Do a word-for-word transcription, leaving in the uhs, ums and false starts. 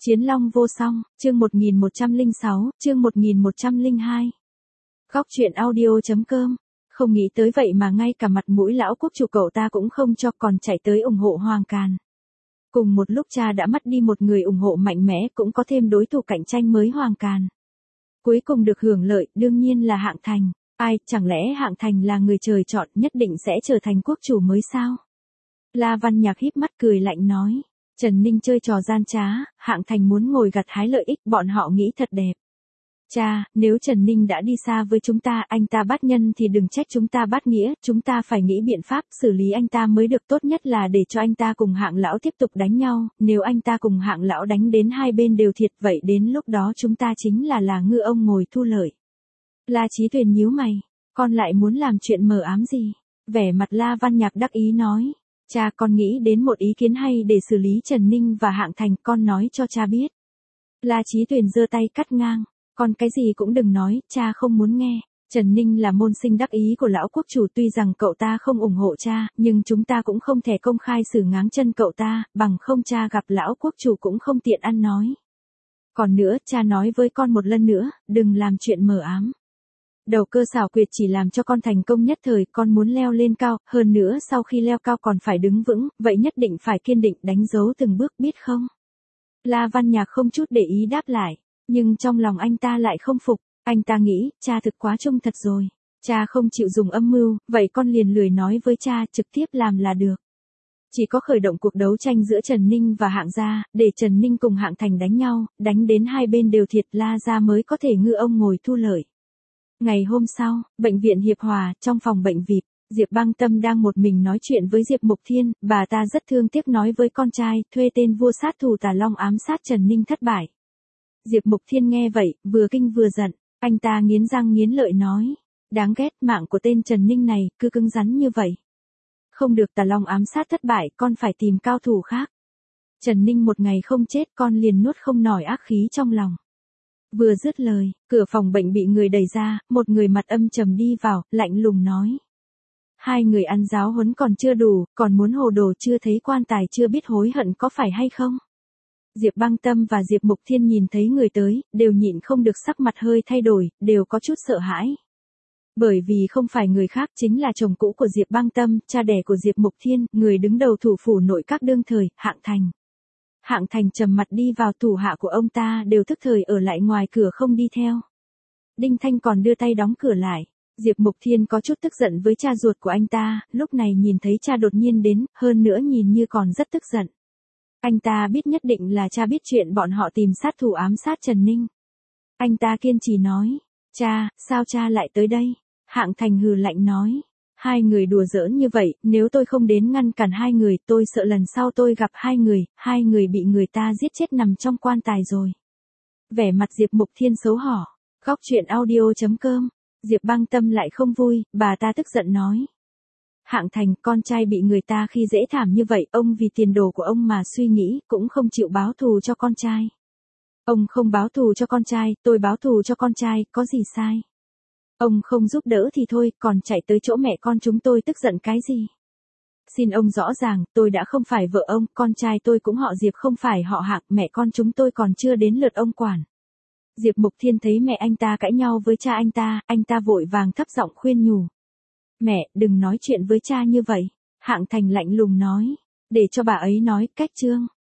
Chiến long vô song, chương một nghìn một trăm lẻ sáu, chương một nghìn một trăm lẻ hai. Góc truyện audio chấm com. Không nghĩ tới vậy mà ngay cả mặt mũi lão quốc chủ cậu ta cũng không cho, còn chạy tới ủng hộ Hoàng Càn. Cùng một lúc cha đã mất đi một người ủng hộ mạnh mẽ, cũng có thêm đối thủ cạnh tranh mới Hoàng Càn. Cuối cùng được hưởng lợi đương nhiên là Hạng Thành. Ai, chẳng lẽ Hạng Thành là người trời chọn nhất định sẽ trở thành quốc chủ mới sao? La Văn Nhạc híp mắt cười lạnh nói. Trần Ninh chơi trò gian trá, Hạng Thành muốn ngồi gặt hái lợi ích, bọn họ nghĩ thật đẹp. Cha, nếu Trần Ninh đã đi xa với chúng ta, anh ta bắt nhân thì đừng trách chúng ta bắt nghĩa, chúng ta phải nghĩ biện pháp xử lý anh ta mới được, tốt nhất là để cho anh ta cùng Hạng lão tiếp tục đánh nhau, nếu anh ta cùng Hạng lão đánh đến hai bên đều thiệt, vậy đến lúc đó chúng ta chính là là ngư ông ngồi thu lợi. La Chí Tuyền nhíu mày, con lại muốn làm chuyện mờ ám gì? Vẻ mặt La Văn Nhạc đắc ý nói. Cha, con nghĩ đến một ý kiến hay để xử lý Trần Ninh và Hạng Thành, con nói cho cha biết. La Chí Tuyền giơ tay cắt ngang. Con cái gì cũng đừng nói, cha không muốn nghe. Trần Ninh là môn sinh đắc ý của lão quốc chủ, tuy rằng cậu ta không ủng hộ cha, nhưng chúng ta cũng không thể công khai xử ngáng chân cậu ta, bằng không cha gặp lão quốc chủ cũng không tiện ăn nói. Còn nữa, cha nói với con một lần nữa, đừng làm chuyện mờ ám. Đầu cơ xảo quyệt chỉ làm cho con thành công nhất thời, con muốn leo lên cao, hơn nữa sau khi leo cao còn phải đứng vững, vậy nhất định phải kiên định đánh dấu từng bước, biết không? La Văn Nhạc không chút để ý đáp lại, nhưng trong lòng anh ta lại không phục, anh ta nghĩ, cha thực quá trung thật rồi, cha không chịu dùng âm mưu, vậy con liền lười nói với cha, trực tiếp làm là được. Chỉ có khởi động cuộc đấu tranh giữa Trần Ninh và Hạng gia, để Trần Ninh cùng Hạng Thành đánh nhau, đánh đến hai bên đều thiệt, La gia mới có thể ngư ông ngồi thu lợi. Ngày hôm sau, bệnh viện Hiệp Hòa, trong phòng bệnh vê i pê, Diệp Băng Tâm đang một mình nói chuyện với Diệp Mục Thiên, bà ta rất thương tiếc nói với con trai, thuê tên vua sát thủ Tà Long ám sát Trần Ninh thất bại. Diệp Mục Thiên nghe vậy, vừa kinh vừa giận, anh ta nghiến răng nghiến lợi nói, đáng ghét, mạng của tên Trần Ninh này, cứ cứng rắn như vậy. Không được, Tà Long ám sát thất bại, con phải tìm cao thủ khác. Trần Ninh một ngày không chết, con liền nuốt không nổi ác khí trong lòng. Vừa dứt lời, cửa phòng bệnh bị người đẩy ra, một người mặt âm trầm đi vào, lạnh lùng nói. Hai người ăn giáo huấn còn chưa đủ, còn muốn hồ đồ, chưa thấy quan tài chưa biết hối hận, có phải hay không? Diệp Băng Tâm và Diệp Mục Thiên nhìn thấy người tới, đều nhịn không được sắc mặt hơi thay đổi, đều có chút sợ hãi. Bởi vì không phải người khác, chính là chồng cũ của Diệp Băng Tâm, cha đẻ của Diệp Mục Thiên, người đứng đầu thủ phủ nội các đương thời, Hạng Thành. Hạng Thành trầm mặt đi vào, thủ hạ của ông ta đều thức thời ở lại ngoài cửa không đi theo. Đinh Thanh còn đưa tay đóng cửa lại. Diệp Mục Thiên có chút tức giận với cha ruột của anh ta, lúc này nhìn thấy cha đột nhiên đến, hơn nữa nhìn như còn rất tức giận. Anh ta biết nhất định là cha biết chuyện bọn họ tìm sát thủ ám sát Trần Ninh. Anh ta kiên trì nói, cha, sao cha lại tới đây? Hạng Thành hừ lạnh nói. Hai người đùa giỡn như vậy, nếu tôi không đến ngăn cản hai người, tôi sợ lần sau tôi gặp hai người, hai người bị người ta giết chết nằm trong quan tài rồi. Vẻ mặt Diệp Mục Thiên xấu hổ. Góc truyện audio chấm com. Diệp Băng Tâm lại không vui, bà ta tức giận nói. Hạng Thành, con trai bị người ta khi dễ thảm như vậy, ông vì tiền đồ của ông mà suy nghĩ, cũng không chịu báo thù cho con trai. Ông không báo thù cho con trai, tôi báo thù cho con trai, có gì sai? Ông không giúp đỡ thì thôi, còn chạy tới chỗ mẹ con chúng tôi tức giận cái gì? Xin ông rõ ràng, tôi đã không phải vợ ông, con trai tôi cũng họ Diệp không phải họ Hạng, mẹ con chúng tôi còn chưa đến lượt ông quản. Diệp Mục Thiên thấy mẹ anh ta cãi nhau với cha anh ta, anh ta vội vàng thấp giọng khuyên nhủ. Mẹ, đừng nói chuyện với cha như vậy. Hạng Thành lạnh lùng nói, để cho bà ấy nói, cách trương.